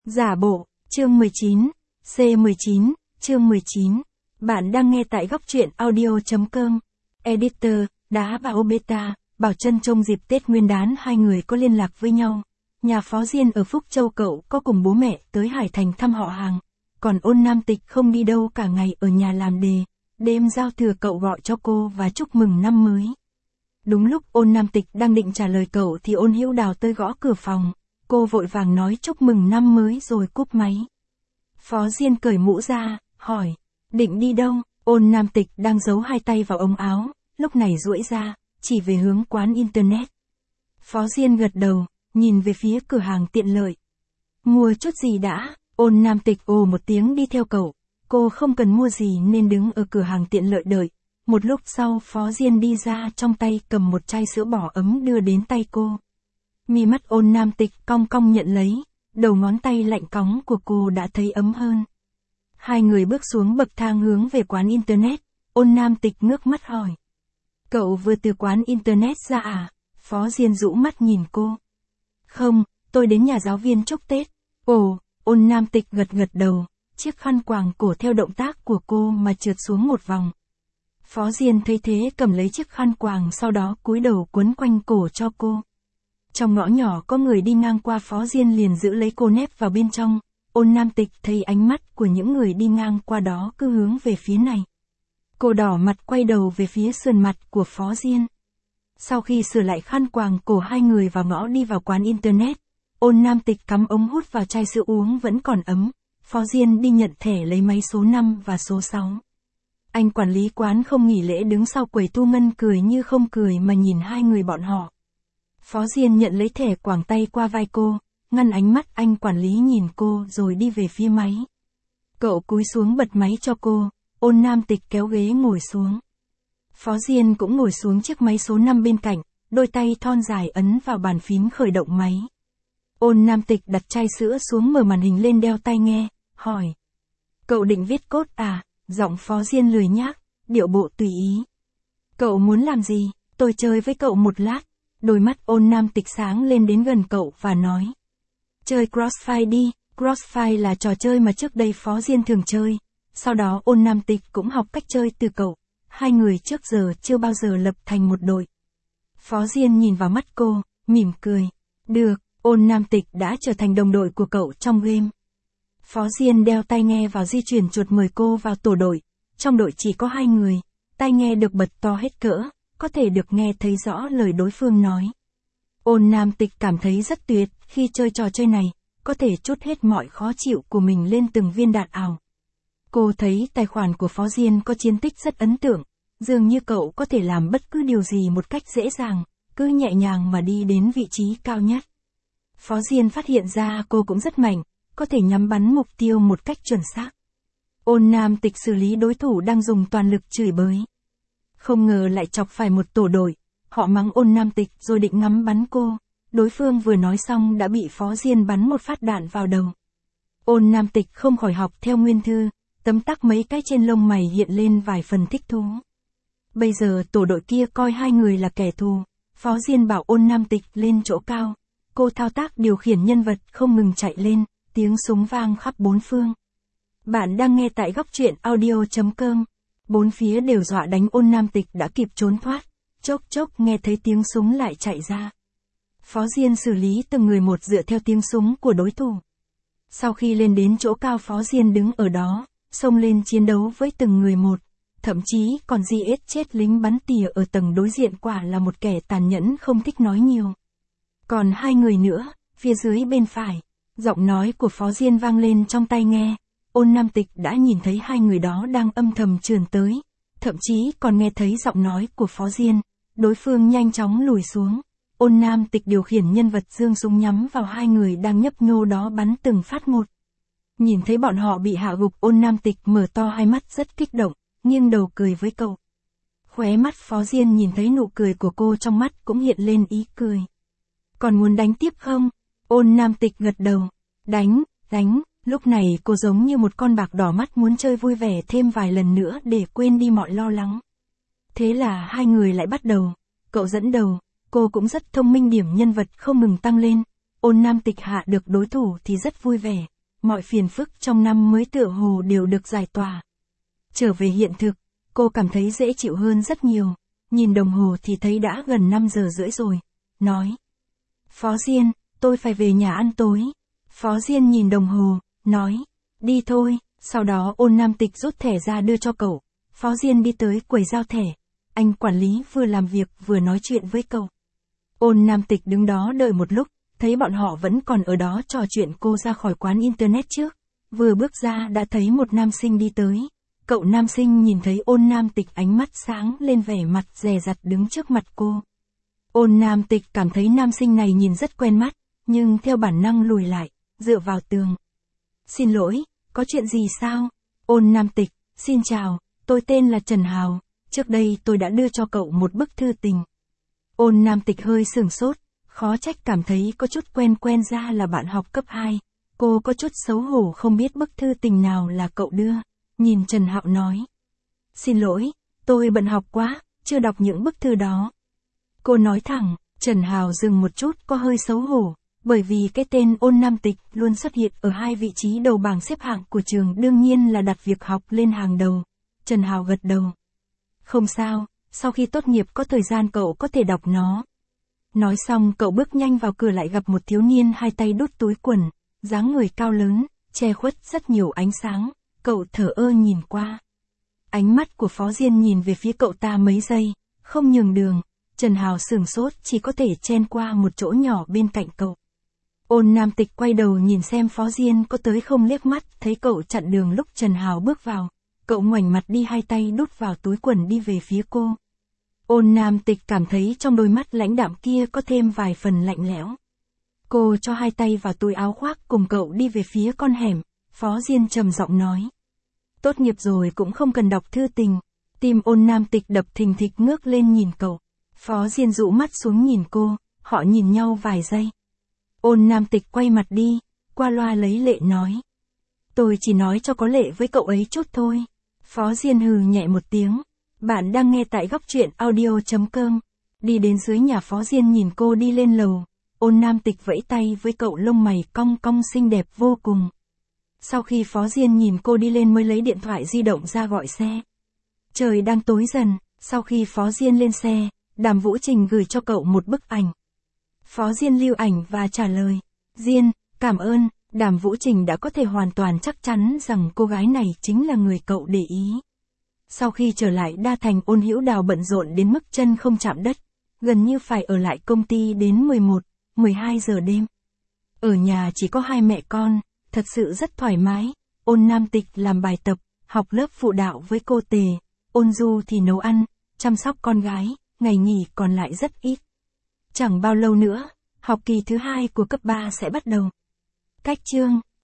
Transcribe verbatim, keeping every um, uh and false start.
Giả bộ, chương mười chín, C mười chín, chương mười chín. Bạn đang nghe tại góc truyện audio chấm com. Editor, Đá và Obeta, bảo Trân trông dịp Tết Nguyên đán hai người có liên lạc với nhau. Nhà Phó Diên ở Phúc Châu cậu có cùng bố mẹ tới Hải Thành thăm họ hàng. Còn Ôn Nam Tịch không đi đâu cả ngày ở nhà làm đề. Đêm giao thừa cậu gọi cho cô và chúc mừng năm mới. Đúng lúc Ôn Nam Tịch đang định trả lời cậu thì Ôn Hữu Đào tới gõ cửa phòng. Cô vội vàng nói chúc mừng năm mới rồi cúp máy. Phó Diên cởi mũ ra, hỏi, định đi đâu? Ôn Nam Tịch đang giấu hai tay vào ống áo, lúc này duỗi ra, chỉ về hướng quán internet. Phó Diên gật đầu, nhìn về phía cửa hàng tiện lợi. Mua chút gì đã? Ôn Nam Tịch ồ một tiếng đi theo cậu. Cô không cần mua gì nên đứng ở cửa hàng tiện lợi đợi. Một lúc sau Phó Diên đi ra, trong tay cầm một chai sữa bò ấm đưa đến tay cô. Mi mắt Ôn Nam Tịch cong cong nhận lấy, đầu ngón tay lạnh cóng của cô đã thấy ấm hơn. Hai người bước xuống bậc thang hướng về quán internet. Ôn Nam Tịch ngước mắt hỏi, cậu vừa từ quán internet ra à? Phó Diên rũ mắt nhìn cô. Không, tôi đến nhà giáo viên chúc Tết. Ồ, Ôn Nam Tịch gật gật đầu, chiếc khăn quàng cổ theo động tác của cô mà trượt xuống một vòng. Phó Diên thấy thế cầm lấy chiếc khăn quàng, sau đó cúi đầu quấn quanh cổ cho cô. Trong ngõ nhỏ có người đi ngang qua, Phó Diên liền giữ lấy cô nép vào bên trong. Ôn Nam Tịch thấy ánh mắt của những người đi ngang qua đó cứ hướng về phía này. Cô đỏ mặt quay đầu về phía sườn mặt của Phó Diên. Sau khi sửa lại khăn quàng cổ, hai người vào ngõ đi vào quán internet. Ôn Nam Tịch cắm ống hút vào chai sữa uống vẫn còn ấm. Phó Diên đi nhận thẻ lấy máy số năm và số sáu. Anh quản lý quán không nghỉ lễ đứng sau quầy thu ngân cười như không cười mà nhìn hai người bọn họ. Phó Diên nhận lấy thẻ, quàng tay qua vai cô, ngăn ánh mắt anh quản lý nhìn cô rồi đi về phía máy. Cậu cúi xuống bật máy cho cô. Ôn Nam Tịch kéo ghế ngồi xuống. Phó Diên cũng ngồi xuống chiếc máy số năm bên cạnh, đôi tay thon dài ấn vào bàn phím khởi động máy. Ôn Nam Tịch đặt chai sữa xuống, mở màn hình lên, đeo tai nghe, hỏi. Cậu định viết code à? Giọng Phó Diên lười nhác, điệu bộ tùy ý. Cậu muốn làm gì? Tôi chơi với cậu một lát. Đôi mắt Ôn Nam Tịch sáng lên đến gần cậu và nói. Chơi Crossfire đi. Crossfire là trò chơi mà trước đây Phó Diên thường chơi. Sau đó Ôn Nam Tịch cũng học cách chơi từ cậu. Hai người trước giờ chưa bao giờ lập thành một đội. Phó Diên nhìn vào mắt cô, mỉm cười. Được, Ôn Nam Tịch đã trở thành đồng đội của cậu trong game. Phó Diên đeo tai nghe vào, di chuyển chuột mời cô vào tổ đội. Trong đội chỉ có hai người, tai nghe được bật to hết cỡ, có thể được nghe thấy rõ lời đối phương nói. Ôn Nam Tịch cảm thấy rất tuyệt khi chơi trò chơi này, có thể trút hết mọi khó chịu của mình lên từng viên đạn ảo. Cô thấy tài khoản của Phó Diên có chiến tích rất ấn tượng, dường như cậu có thể làm bất cứ điều gì một cách dễ dàng, cứ nhẹ nhàng mà đi đến vị trí cao nhất. Phó Diên phát hiện ra cô cũng rất mạnh, có thể nhắm bắn mục tiêu một cách chuẩn xác. Ôn Nam Tịch xử lý đối thủ đang dùng toàn lực chửi bới. Không ngờ lại chọc phải một tổ đội, họ mắng Ôn Nam Tịch rồi định ngắm bắn cô. Đối phương vừa nói xong đã bị Phó Diên bắn một phát đạn vào đầu. Ôn Nam Tịch không khỏi học theo nguyên thư, tấm tắc mấy cái trên lông mày hiện lên vài phần thích thú. Bây giờ tổ đội kia coi hai người là kẻ thù. Phó Diên bảo Ôn Nam Tịch lên chỗ cao. Cô thao tác điều khiển nhân vật không ngừng chạy lên, tiếng súng vang khắp bốn phương. Bạn đang nghe tại góc truyện audio chấm com. Bốn phía đều dọa đánh. Ôn Nam Tịch đã kịp trốn thoát. Chốc chốc nghe thấy tiếng súng lại chạy ra. Phó Diên xử lý từng người một dựa theo tiếng súng của đối thủ. Sau khi lên đến chỗ cao, Phó Diên đứng ở đó, xông lên chiến đấu với từng người một. Thậm chí còn giết chết lính bắn tỉa ở tầng đối diện, quả là một kẻ tàn nhẫn không thích nói nhiều. Còn hai người nữa, phía dưới bên phải. Giọng nói của Phó Diên vang lên trong tai nghe. Ôn Nam Tịch đã nhìn thấy hai người đó đang âm thầm trườn tới. Thậm chí còn nghe thấy giọng nói của Phó Diên. Đối phương nhanh chóng lùi xuống. Ôn Nam Tịch điều khiển nhân vật giương súng nhắm vào hai người đang nhấp nhô đó, bắn từng phát một. Nhìn thấy bọn họ bị hạ gục, Ôn Nam Tịch mở to hai mắt rất kích động, nghiêng đầu cười với cậu. Khóe mắt Phó Diên nhìn thấy nụ cười của cô, trong mắt cũng hiện lên ý cười. Còn muốn đánh tiếp không? Ôn Nam Tịch gật đầu. Đánh, đánh. Lúc này cô giống như một con bạc đỏ mắt muốn chơi vui vẻ thêm vài lần nữa để quên đi mọi lo lắng. Thế là hai người lại bắt đầu. Cậu dẫn đầu, cô cũng rất thông minh, điểm nhân vật không ngừng tăng lên. Ôn Nam Tịch hạ được đối thủ thì rất vui vẻ, mọi phiền phức trong năm mới tựa hồ đều được giải tỏa. Trở về hiện thực, cô cảm thấy dễ chịu hơn rất nhiều, nhìn đồng hồ thì thấy đã gần năm giờ rưỡi rồi, nói. Phó Diên, tôi phải về nhà ăn tối. Phó Diên nhìn đồng hồ, nói, đi thôi, sau đó Ôn Nam Tịch rút thẻ ra đưa cho cậu. Phó Diên đi tới quầy giao thẻ, anh quản lý vừa làm việc vừa nói chuyện với cậu. Ôn Nam Tịch đứng đó đợi một lúc, thấy bọn họ vẫn còn ở đó trò chuyện, cô ra khỏi quán internet trước, vừa bước ra đã thấy một nam sinh đi tới. Cậu nam sinh nhìn thấy Ôn Nam Tịch ánh mắt sáng lên, vẻ mặt dè dặt đứng trước mặt cô. Ôn Nam Tịch cảm thấy nam sinh này nhìn rất quen mắt, nhưng theo bản năng lùi lại, dựa vào tường. Xin lỗi, có chuyện gì sao? Ôn Nam Tịch, xin chào, tôi tên là Trần Hào, trước đây tôi đã đưa cho cậu một bức thư tình. Ôn Nam Tịch hơi sửng sốt, khó trách cảm thấy có chút quen quen, ra là bạn học cấp hai. Cô có chút xấu hổ không biết bức thư tình nào là cậu đưa, nhìn Trần Hạo nói. Xin lỗi, tôi bận học quá, chưa đọc những bức thư đó. Cô nói thẳng. Trần Hào dừng một chút, có hơi xấu hổ, bởi vì cái tên Ôn Nam Tịch luôn xuất hiện ở hai vị trí đầu bảng xếp hạng của trường, đương nhiên là đặt việc học lên hàng đầu. Trần Hào gật đầu. Không sao, sau khi tốt nghiệp có thời gian cậu có thể đọc nó. Nói xong cậu bước nhanh vào cửa, lại gặp một thiếu niên hai tay đút túi quần, dáng người cao lớn, che khuất rất nhiều ánh sáng, cậu thở ơ nhìn qua. Ánh mắt của Phó Diên nhìn về phía cậu ta mấy giây, không nhường đường. Trần Hào sửng sốt, chỉ có thể chen qua một chỗ nhỏ bên cạnh cậu. Ôn Nam Tịch quay đầu nhìn xem Phó Diên có tới không, liếc mắt, thấy cậu chặn đường lúc Trần Hào bước vào. Cậu ngoảnh mặt đi, hai tay đút vào túi quần đi về phía cô. Ôn Nam Tịch cảm thấy trong đôi mắt lãnh đạm kia có thêm vài phần lạnh lẽo. Cô cho hai tay vào túi áo khoác cùng cậu đi về phía con hẻm. Phó Diên trầm giọng nói. Tốt nghiệp rồi cũng không cần đọc thư tình. Tim Ôn Nam Tịch đập thình thịch, ngước lên nhìn cậu. Phó Diên dụ mắt xuống nhìn cô, họ nhìn nhau vài giây. Ôn Nam Tịch quay mặt đi, qua loa lấy lệ nói. Tôi chỉ nói cho có lệ với cậu ấy chút thôi. Phó Diên hừ nhẹ một tiếng. Bạn đang nghe tại góc truyện audio.com. Đi đến dưới nhà, Phó Diên nhìn cô đi lên lầu. Ôn Nam Tịch vẫy tay với cậu, lông mày cong cong xinh đẹp vô cùng. Sau khi Phó Diên nhìn cô đi lên mới lấy điện thoại di động ra gọi xe. Trời đang tối dần, sau khi Phó Diên lên xe, Đàm Vũ Trình gửi cho cậu một bức ảnh. Phó Diên lưu ảnh và trả lời. Diên, cảm ơn. Đàm Vũ Trình đã có thể hoàn toàn chắc chắn rằng cô gái này chính là người cậu để ý. Sau khi trở lại Đa Thành, Ôn Hữu Đào bận rộn đến mức chân không chạm đất, gần như phải ở lại công ty đến mười một, mười hai giờ đêm. Ở nhà chỉ có hai mẹ con, thật sự rất thoải mái. Ôn Nam Tịch làm bài tập, học lớp phụ đạo với cô Tề. Ôn Du thì nấu ăn, chăm sóc con gái, ngày nghỉ còn lại rất ít. Chẳng bao lâu nữa, học kỳ thứ hai của cấp ba sẽ bắt đầu. Cách chương